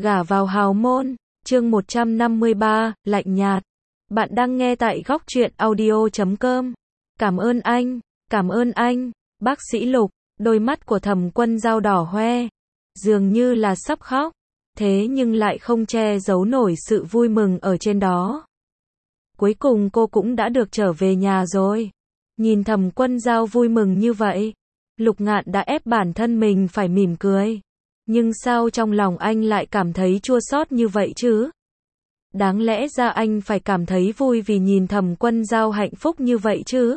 Gả vào hào môn, chương 153, lạnh nhạt. Bạn đang nghe tại góc truyện audio.com. Cảm ơn anh, bác sĩ Lục. Đôi mắt của Thẩm Quân Dao đỏ hoe, dường như là sắp khóc, thế nhưng lại không che giấu nổi sự vui mừng ở trên đó. Cuối cùng cô cũng đã được trở về nhà rồi. Nhìn Thẩm Quân Dao vui mừng như vậy, Lục Ngạn đã ép bản thân mình phải mỉm cười. Nhưng sao trong lòng anh lại cảm thấy chua xót như vậy chứ? Đáng lẽ ra anh phải cảm thấy vui vì nhìn Thẩm Quân Dao hạnh phúc như vậy chứ?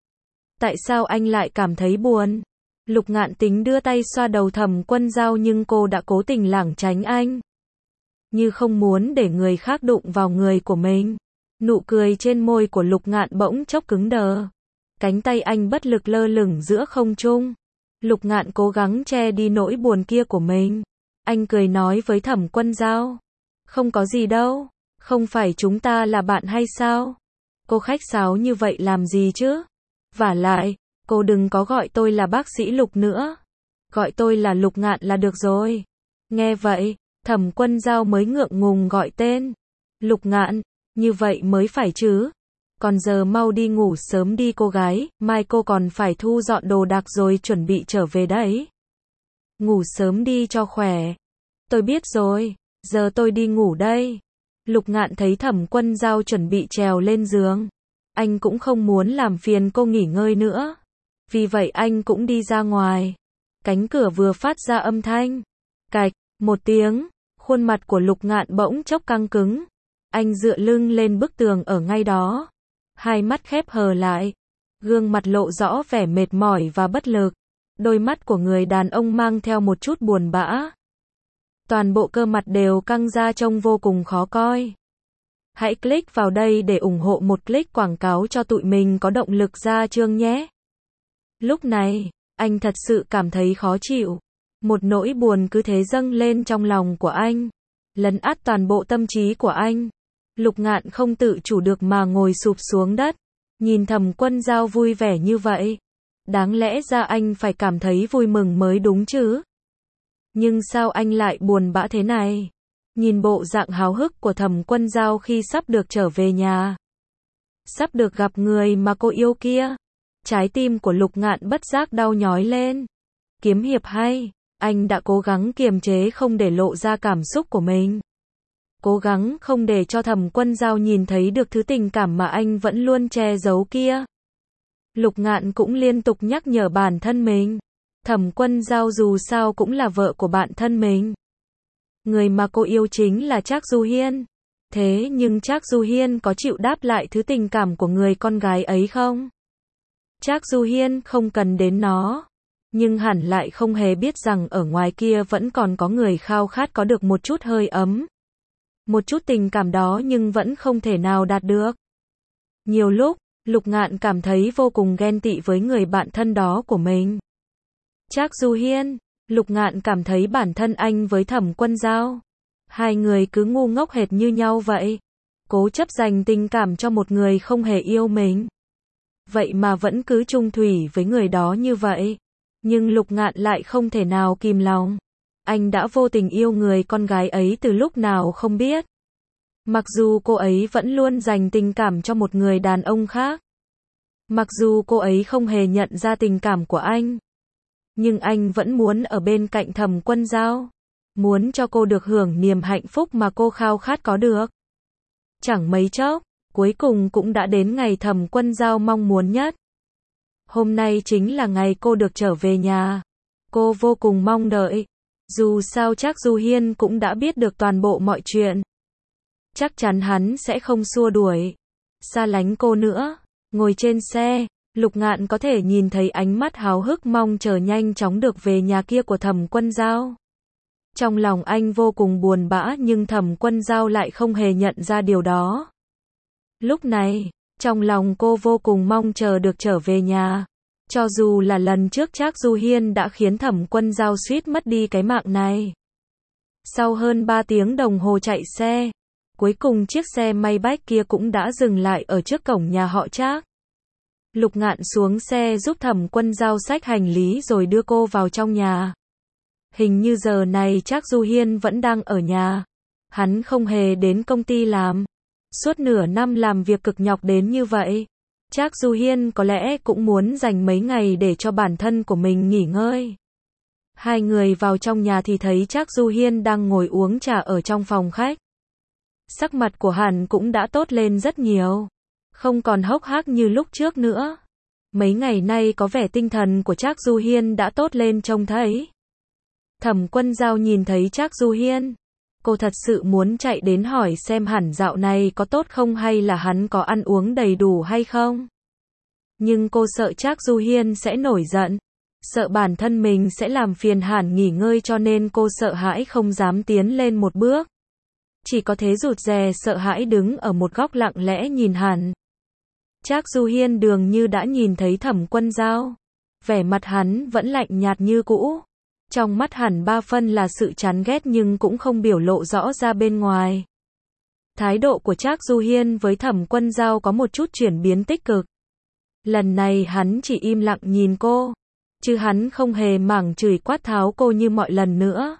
Tại sao anh lại cảm thấy buồn? Lục Ngạn tính đưa tay xoa đầu Thẩm Quân Dao nhưng cô đã cố tình lảng tránh anh. Như không muốn để người khác đụng vào người của mình. Nụ cười trên môi của Lục Ngạn bỗng chốc cứng đờ. Cánh tay anh bất lực lơ lửng giữa không trung. Lục Ngạn cố gắng che đi nỗi buồn kia của mình. Anh cười nói với Thẩm Quân Dao. Không có gì đâu. Không phải chúng ta là bạn hay sao? Cô khách sáo như vậy làm gì chứ? Vả lại, cô đừng có gọi tôi là bác sĩ Lục nữa. Gọi tôi là Lục Ngạn là được rồi. Nghe vậy, Thẩm Quân Dao mới ngượng ngùng gọi tên. Lục Ngạn, như vậy mới phải chứ. Còn giờ mau đi ngủ sớm đi cô gái, mai cô còn phải thu dọn đồ đạc rồi chuẩn bị trở về đấy. Ngủ sớm đi cho khỏe. Tôi biết rồi, giờ tôi đi ngủ đây. Lục Ngạn thấy Thẩm Quân Dao chuẩn bị trèo lên giường. Anh cũng không muốn làm phiền cô nghỉ ngơi nữa. Vì vậy anh cũng đi ra ngoài. Cánh cửa vừa phát ra âm thanh. Cạch, một tiếng, khuôn mặt của Lục Ngạn bỗng chốc căng cứng. Anh dựa lưng lên bức tường ở ngay đó. Hai mắt khép hờ lại. Gương mặt lộ rõ vẻ mệt mỏi và bất lực. Đôi mắt của người đàn ông mang theo một chút buồn bã. Toàn bộ cơ mặt đều căng ra trông vô cùng khó coi. Hãy click vào đây để ủng hộ một click quảng cáo cho tụi mình có động lực ra chương nhé. Lúc này, anh thật sự cảm thấy khó chịu. Một nỗi buồn cứ thế dâng lên trong lòng của anh. Lấn át toàn bộ tâm trí của anh. Lục Ngạn không tự chủ được mà ngồi sụp xuống đất. Nhìn Thẩm Quân Dao vui vẻ như vậy. Đáng lẽ ra anh phải cảm thấy vui mừng mới đúng chứ. Nhưng sao anh lại buồn bã thế này? Nhìn bộ dạng háo hức của Thẩm Quân Dao khi sắp được trở về nhà. Sắp được gặp người mà cô yêu kia. Trái tim của Lục Ngạn bất giác đau nhói lên. Kiếm hiệp hay, anh đã cố gắng kiềm chế không để lộ ra cảm xúc của mình. Cố gắng không để cho Thẩm Quân Dao nhìn thấy được thứ tình cảm mà anh vẫn luôn che giấu kia. Lục Ngạn cũng liên tục nhắc nhở bản thân mình. Thẩm Quân Dao dù sao cũng là vợ của bạn thân mình. Người mà cô yêu chính là Trác Du Hiên. Thế nhưng Trác Du Hiên có chịu đáp lại thứ tình cảm của người con gái ấy không? Trác Du Hiên không cần đến nó. Nhưng hẳn lại không hề biết rằng ở ngoài kia vẫn còn có người khao khát có được một chút hơi ấm. Một chút tình cảm đó nhưng vẫn không thể nào đạt được. Nhiều lúc, Lục Ngạn cảm thấy vô cùng ghen tị với người bạn thân đó của mình. Trác Du Hiên, Lục Ngạn cảm thấy bản thân anh với Thẩm Quân Dao. Hai người cứ ngu ngốc hệt như nhau vậy. Cố chấp dành tình cảm cho một người không hề yêu mình. Vậy mà vẫn cứ chung thủy với người đó như vậy. Nhưng Lục Ngạn lại không thể nào kìm lòng. Anh đã vô tình yêu người con gái ấy từ lúc nào không biết. Mặc dù cô ấy vẫn luôn dành tình cảm cho một người đàn ông khác. Mặc dù cô ấy không hề nhận ra tình cảm của anh. Nhưng anh vẫn muốn ở bên cạnh Thẩm Quân Dao. Muốn cho cô được hưởng niềm hạnh phúc mà cô khao khát có được. Chẳng mấy chốc, cuối cùng cũng đã đến ngày Thẩm Quân Dao mong muốn nhất. Hôm nay chính là ngày cô được trở về nhà. Cô vô cùng mong đợi. Dù sao Trác Du Hiên cũng đã biết được toàn bộ mọi chuyện. Chắc chắn hắn sẽ không xua đuổi, xa lánh cô nữa. Ngồi trên xe, Lục Ngạn có thể nhìn thấy ánh mắt háo hức mong chờ nhanh chóng được về nhà kia của Thẩm Quân Dao. Trong lòng anh vô cùng buồn bã nhưng Thẩm Quân Dao lại không hề nhận ra điều đó. Lúc này, trong lòng cô vô cùng mong chờ được trở về nhà. Cho dù là lần trước Trác Du Hiên đã khiến Thẩm Quân Dao suýt mất đi cái mạng này. Sau hơn 3 tiếng đồng hồ chạy xe, cuối cùng chiếc xe Maybach kia cũng đã dừng lại ở trước cổng nhà họ Trác. Lục Ngạn xuống xe giúp Thẩm Quân Dao xách hành lý rồi đưa cô vào trong nhà. Hình như giờ này Trác Du Hiên vẫn đang ở nhà. Hắn không hề đến công ty làm. Suốt nửa năm làm việc cực nhọc đến như vậy. Trác Du Hiên có lẽ cũng muốn dành mấy ngày để cho bản thân của mình nghỉ ngơi. Hai người vào trong nhà thì thấy Trác Du Hiên đang ngồi uống trà ở trong phòng khách. Sắc mặt của hắn cũng đã tốt lên rất nhiều. Không còn hốc hác như lúc trước nữa. Mấy ngày nay có vẻ tinh thần của Trác Du Hiên đã tốt lên trông thấy. Thẩm Quân Dao nhìn thấy Trác Du Hiên. Cô thật sự muốn chạy đến hỏi xem hẳn dạo này có tốt không hay là hắn có ăn uống đầy đủ hay không. Nhưng cô sợ Trác Du Hiên sẽ nổi giận. Sợ bản thân mình sẽ làm phiền hẳn nghỉ ngơi cho nên cô sợ hãi không dám tiến lên một bước. Chỉ có thế rụt rè sợ hãi đứng ở một góc lặng lẽ nhìn hắn. Trác Du Hiên dường như đã nhìn thấy Thẩm Quân Dao. Vẻ mặt hắn vẫn lạnh nhạt như cũ. Trong mắt hẳn ba phân là sự chán ghét nhưng cũng không biểu lộ rõ ra bên ngoài. Thái độ của Trác Du Hiên với Thẩm Quân Dao có một chút chuyển biến tích cực. Lần này hắn chỉ im lặng nhìn cô. Chứ hắn không hề mảng chửi quát tháo cô như mọi lần nữa.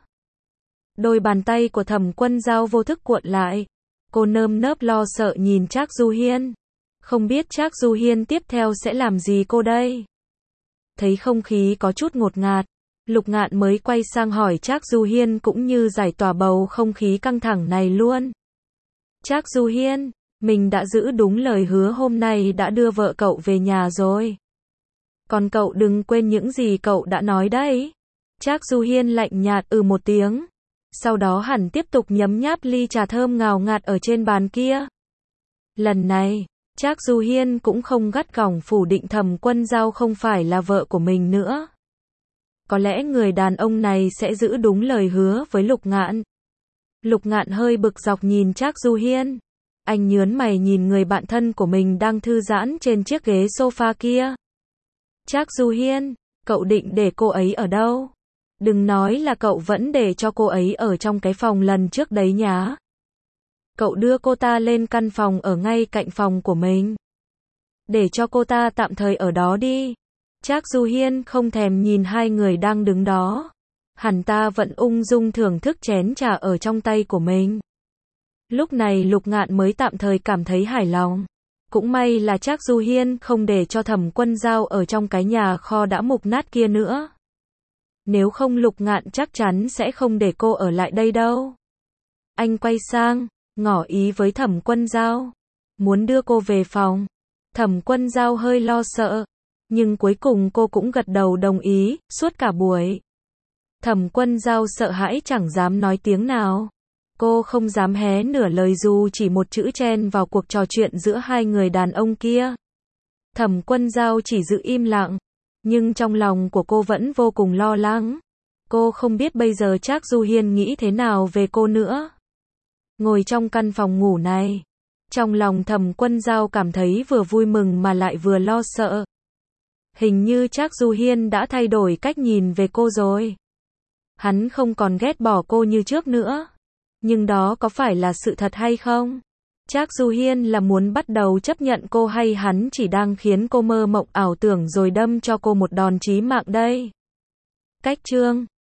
Đôi bàn tay của Thẩm Quân Dao vô thức cuộn lại. Cô nơm nớp lo sợ nhìn Trác Du Hiên. Không biết Trác Du Hiên tiếp theo sẽ làm gì cô đây. Thấy không khí có chút ngột ngạt. Lục Ngạn mới quay sang hỏi Trác Du Hiên cũng như giải tỏa bầu không khí căng thẳng này luôn. Trác Du Hiên, mình đã giữ đúng lời hứa hôm nay đã đưa vợ cậu về nhà rồi. Còn cậu đừng quên những gì cậu đã nói đấy. Trác Du Hiên lạnh nhạt một tiếng. Sau đó hẳn tiếp tục nhấm nháp ly trà thơm ngào ngạt ở trên bàn kia. Lần này, Trác Du Hiên cũng không gắt gỏng phủ định Thẩm Quân Dao không phải là vợ của mình nữa. Có lẽ người đàn ông này sẽ giữ đúng lời hứa với Lục Ngạn. Lục Ngạn hơi bực dọc nhìn Trác Du Hiên. Anh nhớn mày nhìn người bạn thân của mình đang thư giãn trên chiếc ghế sofa kia. Trác Du Hiên, cậu định để cô ấy ở đâu? Đừng nói là cậu vẫn để cho cô ấy ở trong cái phòng lần trước đấy nhá. Cậu đưa cô ta lên căn phòng ở ngay cạnh phòng của mình. Để cho cô ta tạm thời ở đó đi. Trác Du Hiên không thèm nhìn hai người đang đứng đó. Hắn ta vẫn ung dung thưởng thức chén trà ở trong tay của mình. Lúc này Lục Ngạn mới tạm thời cảm thấy hài lòng. Cũng may là Trác Du Hiên không để cho Thẩm Quân Dao ở trong cái nhà kho đã mục nát kia nữa. Nếu không Lục Ngạn chắc chắn sẽ không để cô ở lại đây đâu. Anh quay sang, ngỏ ý với Thẩm Quân Dao. Muốn đưa cô về phòng. Thẩm Quân Dao hơi lo sợ. Nhưng cuối cùng cô cũng gật đầu đồng ý, suốt cả buổi. Thẩm Quân Dao sợ hãi chẳng dám nói tiếng nào. Cô không dám hé nửa lời dù chỉ một chữ chen vào cuộc trò chuyện giữa hai người đàn ông kia. Thẩm Quân Dao chỉ giữ im lặng. Nhưng trong lòng của cô vẫn vô cùng lo lắng. Cô không biết bây giờ Trác Du Hiên nghĩ thế nào về cô nữa. Ngồi trong căn phòng ngủ này. Trong lòng Thẩm Quân Dao cảm thấy vừa vui mừng mà lại vừa lo sợ. Hình như Trác Du Hiên đã thay đổi cách nhìn về cô rồi. Hắn không còn ghét bỏ cô như trước nữa. Nhưng đó có phải là sự thật hay không? Trác Du Hiên là muốn bắt đầu chấp nhận cô hay hắn chỉ đang khiến cô mơ mộng ảo tưởng rồi đâm cho cô một đòn chí mạng đây? Cách chương